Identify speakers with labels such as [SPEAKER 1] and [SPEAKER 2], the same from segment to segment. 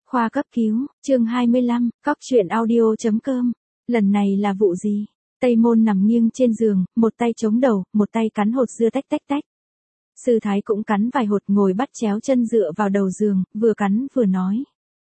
[SPEAKER 1] Khoa cấp cứu, chương 25, cóc truyện audio.com. Lần này là vụ gì? Tây Môn nằm nghiêng trên giường, một tay chống đầu, một tay cắn hột dưa tách tách tách. Sư Thái cũng cắn vài hột ngồi bắt chéo chân dựa vào đầu giường, vừa cắn vừa nói.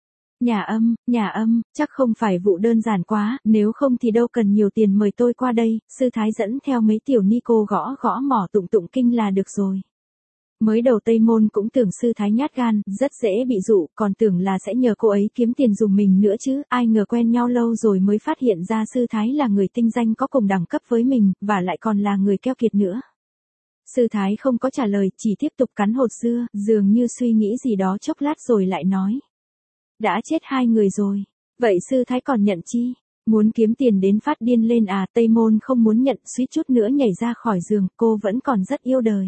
[SPEAKER 1] Nhà âm, chắc không phải vụ đơn giản quá, nếu không thì đâu cần nhiều tiền mời tôi qua đây, Sư Thái dẫn theo mấy tiểu ni cô gõ gõ mỏ tụng tụng kinh là được rồi. Mới đầu Tây Môn cũng tưởng Sư Thái nhát gan, rất dễ bị dụ, còn tưởng là sẽ nhờ cô ấy kiếm tiền dùng mình nữa chứ, ai ngờ quen nhau lâu rồi mới phát hiện ra Sư Thái là người tinh danh có cùng đẳng cấp với mình, và lại còn là người keo kiệt nữa. Sư Thái không có trả lời, chỉ tiếp tục cắn hột dưa, dường như suy nghĩ gì đó chốc lát rồi lại nói. Đã chết 2 người rồi, vậy Sư Thái còn nhận chi? Muốn kiếm tiền đến phát điên lên à? Tây Môn không muốn nhận, suýt chút nữa nhảy ra khỏi giường, cô vẫn còn rất yêu đời.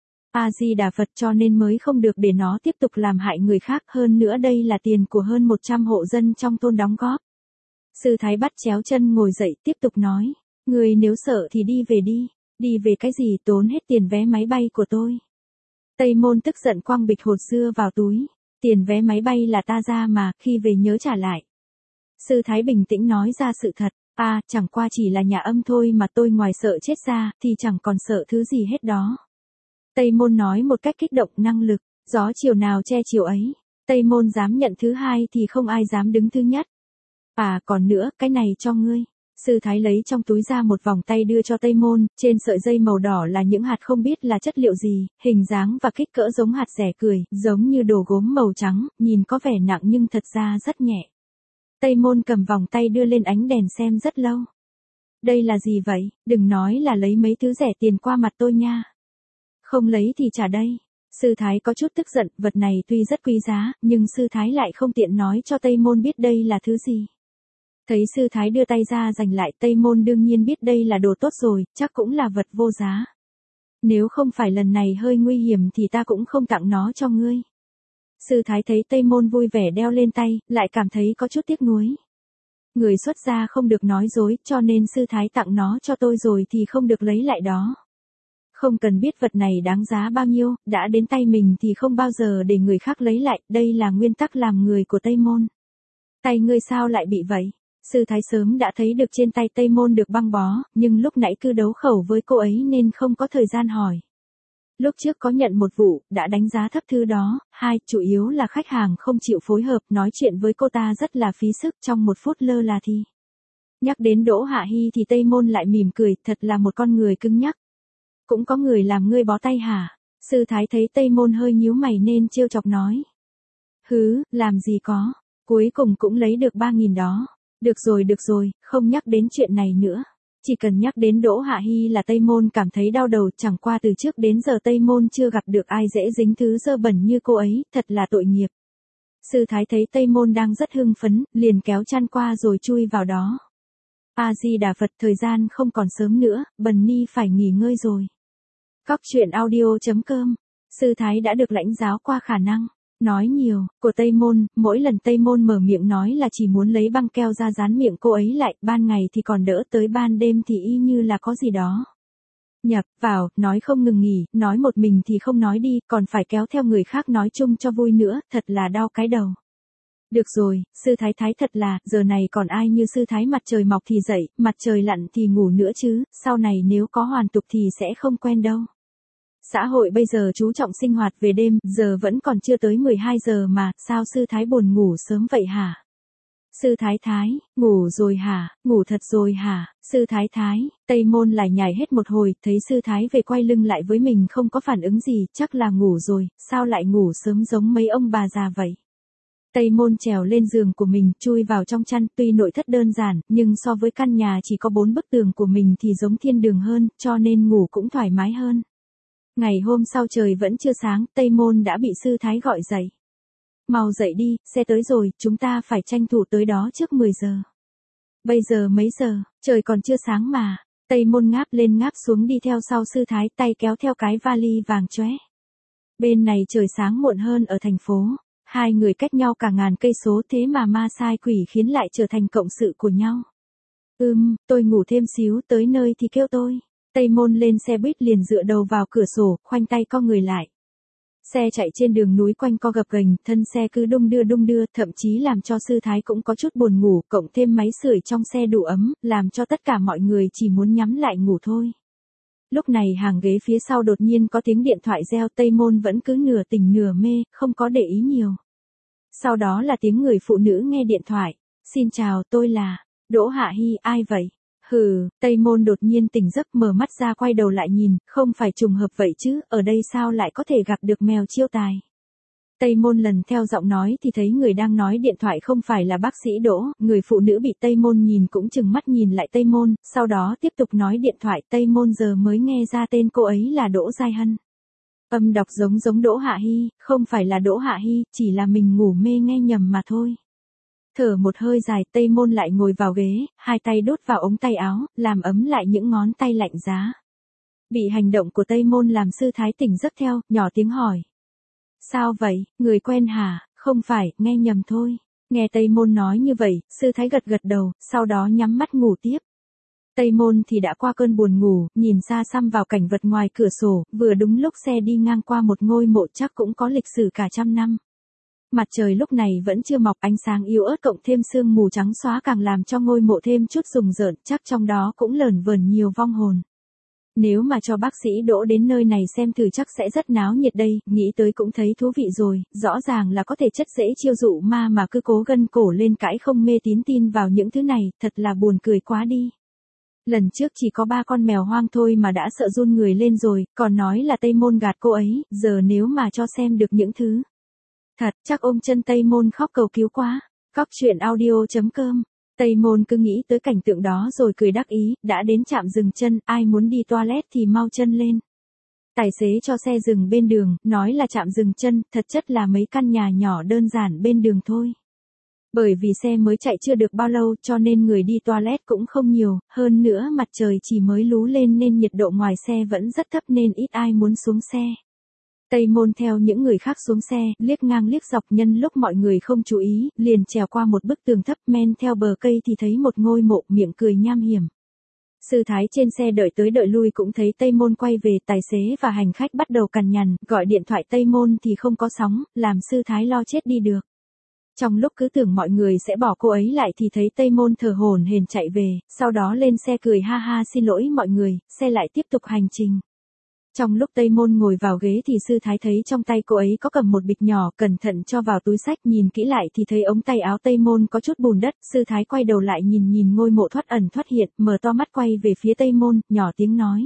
[SPEAKER 1] A-di-đà Phật, cho nên mới không được để nó tiếp tục làm hại người khác, hơn nữa đây là tiền của hơn 100 hộ dân trong thôn đóng góp. Sư Thái bắt chéo chân ngồi dậy tiếp tục nói, người nếu sợ thì đi về đi, đi về cái gì, tốn hết tiền vé máy bay của tôi. Tây Môn tức giận quăng bịch hột dưa vào túi, tiền vé máy bay là ta ra mà, khi về nhớ trả lại. Sư Thái bình tĩnh nói ra sự thật, chẳng qua chỉ là nhà âm thôi mà tôi ngoài sợ chết ra, thì chẳng còn sợ thứ gì hết đó. Tây Môn nói một cách kích động năng lực, gió chiều nào che chiều ấy. Tây Môn dám nhận thứ hai thì không ai dám đứng thứ nhất. Còn nữa, cái này cho ngươi. Sư Thái lấy trong túi ra một vòng tay đưa cho Tây Môn, trên sợi dây màu đỏ là những hạt không biết là chất liệu gì, hình dáng và kích cỡ giống hạt dẻ cười, giống như đồ gốm màu trắng, nhìn có vẻ nặng nhưng thật ra rất nhẹ. Tây Môn cầm vòng tay đưa lên ánh đèn xem rất lâu. Đây là gì vậy, đừng nói là lấy mấy thứ rẻ tiền qua mặt tôi nha. Không lấy thì trả đây. Sư Thái có chút tức giận, vật này tuy rất quý giá, nhưng Sư Thái lại không tiện nói cho Tây Môn biết đây là thứ gì. Thấy Sư Thái đưa tay ra giành lại, Tây Môn đương nhiên biết đây là đồ tốt rồi, chắc cũng là vật vô giá. Nếu không phải lần này hơi nguy hiểm thì ta cũng không tặng nó cho ngươi. Sư Thái thấy Tây Môn vui vẻ đeo lên tay, lại cảm thấy có chút tiếc nuối. Người xuất gia không được nói dối, cho nên Sư Thái tặng nó cho tôi rồi thì không được lấy lại đó. Không cần biết vật này đáng giá bao nhiêu, đã đến tay mình thì không bao giờ để người khác lấy lại, đây là nguyên tắc làm người của Tây Môn. Tay ngươi sao lại bị vậy? Sư Thái sớm đã thấy được trên tay Tây Môn được băng bó, nhưng lúc nãy cứ đấu khẩu với cô ấy nên không có thời gian hỏi. Lúc trước có nhận một vụ, đã đánh giá thấp thứ đó, chủ yếu là khách hàng không chịu phối hợp, nói chuyện với cô ta rất là phí sức, trong 1 phút lơ là thì. Nhắc đến Đỗ Hạ Hy thì Tây Môn lại mỉm cười, thật là một con người cứng nhắc. Cũng có người làm ngươi bó tay hả? Sư Thái thấy Tây Môn hơi nhíu mày nên trêu chọc nói. Làm gì có, cuối cùng cũng lấy được 3.000 đó. Được rồi, không nhắc đến chuyện này nữa. Chỉ cần nhắc đến Đỗ Hạ Hy là Tây Môn cảm thấy đau đầu, chẳng qua từ trước đến giờ Tây Môn chưa gặp được ai dễ dính thứ dơ bẩn như cô ấy, thật là tội nghiệp. Sư Thái thấy Tây Môn đang rất hưng phấn, liền kéo chăn qua rồi chui vào đó. A-di-đà Phật, thời gian không còn sớm nữa, Bần Ni phải nghỉ ngơi rồi. Cóc truyện audio.com. Sư Thái đã được lãnh giáo qua khả năng nói nhiều của Tây Môn, mỗi lần Tây Môn mở miệng nói là chỉ muốn lấy băng keo ra dán miệng cô ấy lại, ban ngày thì còn đỡ, tới ban đêm thì y như là có gì đó nhập vào, nói không ngừng nghỉ, nói một mình thì không nói đi, còn phải kéo theo người khác nói chung cho vui nữa, thật là đau cái đầu. Được rồi, Sư Thái thật là, giờ này còn ai như Sư Thái mặt trời mọc thì dậy, mặt trời lặn thì ngủ nữa chứ, sau này nếu có hoàn tục thì sẽ không quen đâu. Xã hội bây giờ chú trọng sinh hoạt về đêm, giờ vẫn còn chưa tới 12 giờ mà, sao Sư Thái buồn ngủ sớm vậy hả? Sư Thái, ngủ rồi hả, ngủ thật rồi hả? Sư Thái, Tây Môn lại nhảy hết một hồi, thấy Sư Thái về quay lưng lại với mình không có phản ứng gì, chắc là ngủ rồi, sao lại ngủ sớm giống mấy ông bà già vậy? Tây Môn trèo lên giường của mình, chui vào trong chăn, tuy nội thất đơn giản, nhưng so với căn nhà chỉ có 4 bức tường của mình thì giống thiên đường hơn, cho nên ngủ cũng thoải mái hơn. Ngày hôm sau trời vẫn chưa sáng, Tây Môn đã bị Sư Thái gọi dậy. Mau dậy đi, xe tới rồi, chúng ta phải tranh thủ tới đó trước 10 giờ. Bây giờ mấy giờ, trời còn chưa sáng mà. Tây Môn ngáp lên ngáp xuống đi theo sau Sư Thái, tay kéo theo cái vali vàng chóe. Bên này trời sáng muộn hơn ở thành phố. 2 người cách nhau cả ngàn cây số, thế mà ma sai quỷ khiến lại trở thành cộng sự của nhau. Tôi ngủ thêm xíu, tới nơi thì kêu tôi. Tây Môn lên xe buýt liền dựa đầu vào cửa sổ, khoanh tay co người lại. Xe chạy trên đường núi quanh co gập ghềnh, thân xe cứ đung đưa, thậm chí làm cho sư thái cũng có chút buồn ngủ, cộng thêm máy sưởi trong xe đủ ấm, làm cho tất cả mọi người chỉ muốn nhắm lại ngủ thôi. Lúc này hàng ghế phía sau đột nhiên có tiếng điện thoại reo, Tây Môn vẫn cứ nửa tỉnh nửa mê, không có để ý nhiều. Sau đó là tiếng người phụ nữ nghe điện thoại. Xin chào, tôi là Đỗ Hạ Hi, ai vậy? Hừ, Tây Môn đột nhiên tỉnh giấc, mở mắt ra quay đầu lại nhìn, không phải trùng hợp vậy chứ, ở đây sao lại có thể gặp được mèo chiêu tài. Tây Môn lần theo giọng nói thì thấy người đang nói điện thoại không phải là bác sĩ Đỗ, người phụ nữ bị Tây Môn nhìn cũng chừng mắt nhìn lại Tây Môn, sau đó tiếp tục nói điện thoại. Tây Môn giờ mới nghe ra tên cô ấy là Đỗ Giai Hân. Âm đọc giống Đỗ Hạ Hi, không phải là Đỗ Hạ Hi, chỉ là mình ngủ mê nghe nhầm mà thôi. Thở một hơi dài, Tây Môn lại ngồi vào ghế, hai tay đút vào ống tay áo, làm ấm lại những ngón tay lạnh giá. Bị hành động của Tây Môn làm sư thái tỉnh giấc theo, nhỏ tiếng hỏi. Sao vậy, người quen hả? Không phải, nghe nhầm thôi. Nghe Tây Môn nói như vậy, sư thái gật đầu, sau đó nhắm mắt ngủ tiếp. Tây Môn thì đã qua cơn buồn ngủ, nhìn xa xăm vào cảnh vật ngoài cửa sổ, vừa đúng lúc xe đi ngang qua một ngôi mộ chắc cũng có lịch sử cả trăm năm. Mặt trời lúc này vẫn chưa mọc, ánh sáng yếu ớt cộng thêm sương mù trắng xóa càng làm cho ngôi mộ thêm chút rùng rợn, chắc trong đó cũng lởn vởn nhiều vong hồn. Nếu mà cho bác sĩ Đỗ đến nơi này xem thử chắc sẽ rất náo nhiệt đây, nghĩ tới cũng thấy thú vị rồi, rõ ràng là có thể chất dễ chiêu dụ ma mà cứ cố gân cổ lên cãi không mê tín tin vào những thứ này, thật là buồn cười quá đi. Lần trước chỉ có 3 con mèo hoang thôi mà đã sợ run người lên rồi, còn nói là Tây Môn gạt cô ấy, giờ nếu mà cho xem được những thứ. Thật, chắc ôm chân Tây Môn khóc cầu cứu quá. Cóc truyện audio.com. Tây Môn cứ nghĩ tới cảnh tượng đó rồi cười đắc ý, đã đến trạm dừng chân, ai muốn đi toilet thì mau chân lên. Tài xế cho xe dừng bên đường, nói là trạm dừng chân, thật chất là mấy căn nhà nhỏ đơn giản bên đường thôi. Bởi vì xe mới chạy chưa được bao lâu cho nên người đi toilet cũng không nhiều, hơn nữa mặt trời chỉ mới lú lên nên nhiệt độ ngoài xe vẫn rất thấp nên ít ai muốn xuống xe. Tây Môn theo những người khác xuống xe, liếc ngang liếc dọc, nhân lúc mọi người không chú ý, liền trèo qua một bức tường thấp, men theo bờ cây thì thấy một ngôi mộ, miệng cười nham hiểm. Sư thái trên xe đợi tới đợi lui cũng thấy Tây Môn quay về, tài xế và hành khách bắt đầu cằn nhằn, gọi điện thoại Tây Môn thì không có sóng, làm sư thái lo chết đi được. Trong lúc cứ tưởng mọi người sẽ bỏ cô ấy lại thì thấy Tây Môn thở hổn hển chạy về, sau đó lên xe cười ha ha xin lỗi mọi người, xe lại tiếp tục hành trình. Trong lúc Tây Môn ngồi vào ghế thì sư thái thấy trong tay cô ấy có cầm một bịch nhỏ, cẩn thận cho vào túi xách, nhìn kỹ lại thì thấy ống tay áo Tây Môn có chút bùn đất, sư thái quay đầu lại nhìn ngôi mộ thoát ẩn thoát hiện, mở to mắt quay về phía Tây Môn, nhỏ tiếng nói.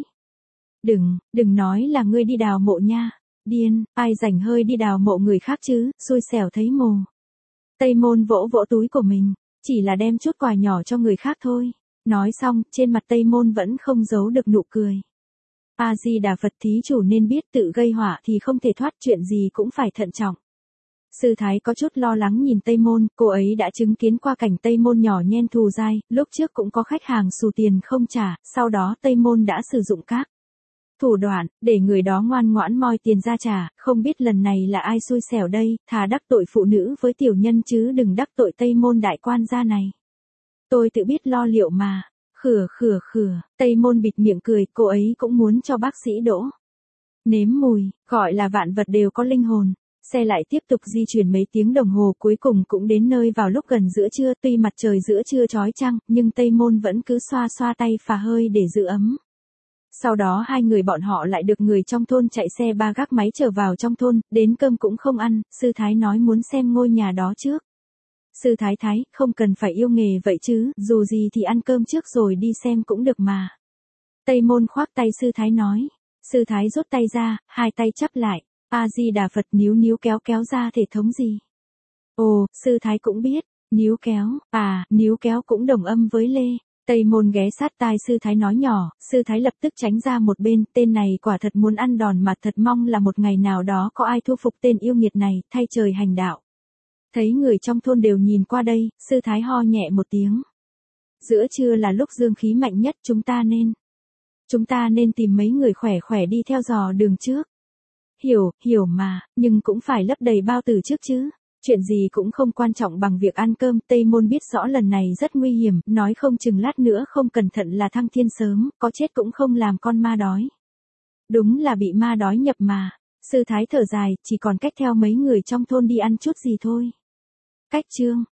[SPEAKER 1] Đừng nói là ngươi đi đào mộ nha, điên, ai rảnh hơi đi đào mộ người khác chứ, xui xẻo thấy mồ. Tây Môn vỗ vỗ túi của mình, chỉ là đem chút quà nhỏ cho người khác thôi. Nói xong, trên mặt Tây Môn vẫn không giấu được nụ cười. A Di Đà Phật, thí chủ nên biết tự gây họa thì không thể thoát, chuyện gì cũng phải thận trọng. Sư thái có chút lo lắng nhìn Tây Môn, cô ấy đã chứng kiến qua cảnh Tây Môn nhỏ nhen thù dai, lúc trước cũng có khách hàng xù tiền không trả, sau đó Tây Môn đã sử dụng các thủ đoạn để người đó ngoan ngoãn moi tiền ra trả, không biết lần này là ai xui xẻo đây, thà đắc tội phụ nữ với tiểu nhân chứ đừng đắc tội Tây Môn đại quan gia này. Tôi tự biết lo liệu mà. Khửa, Tây Môn bịt miệng cười, cô ấy cũng muốn cho bác sĩ Đỗ nếm mùi, gọi là vạn vật đều có linh hồn. Xe lại tiếp tục di chuyển mấy tiếng đồng hồ, cuối cùng cũng đến nơi vào lúc gần giữa trưa, tuy mặt trời giữa trưa chói chang, nhưng Tây Môn vẫn cứ xoa xoa tay phà hơi để giữ ấm. Sau đó hai người bọn họ lại được người trong thôn chạy xe ba gác máy trở vào trong thôn, đến cơm cũng không ăn, sư thái nói muốn xem ngôi nhà đó trước. Sư thái, không cần phải yêu nghề vậy chứ, dù gì thì ăn cơm trước rồi đi xem cũng được mà. Tây Môn khoác tay sư thái nói. Sư thái rút tay ra, hai tay chắp lại. A Di Đà Phật, níu kéo ra thể thống gì? Ồ, sư thái cũng biết. Níu kéo cũng đồng âm với lê. Tây Môn ghé sát tai sư thái nói nhỏ, sư thái lập tức tránh ra một bên, tên này quả thật muốn ăn đòn mà, thật mong là một ngày nào đó có ai thu phục tên yêu nghiệt này, thay trời hành đạo. Thấy người trong thôn đều nhìn qua đây, sư thái ho nhẹ một tiếng. Giữa trưa là lúc dương khí mạnh nhất, chúng ta nên tìm mấy người khỏe đi theo dò đường trước. Hiểu mà, nhưng cũng phải lấp đầy bao tử trước chứ. Chuyện gì cũng không quan trọng bằng việc ăn cơm. Tây Môn biết rõ lần này rất nguy hiểm, nói không chừng lát nữa không cẩn thận là thăng thiên sớm, có chết cũng không làm con ma đói. Đúng là bị ma đói nhập mà. Sư Thái thở dài, chỉ còn cách theo mấy người trong thôn đi ăn chút gì thôi. Cách chương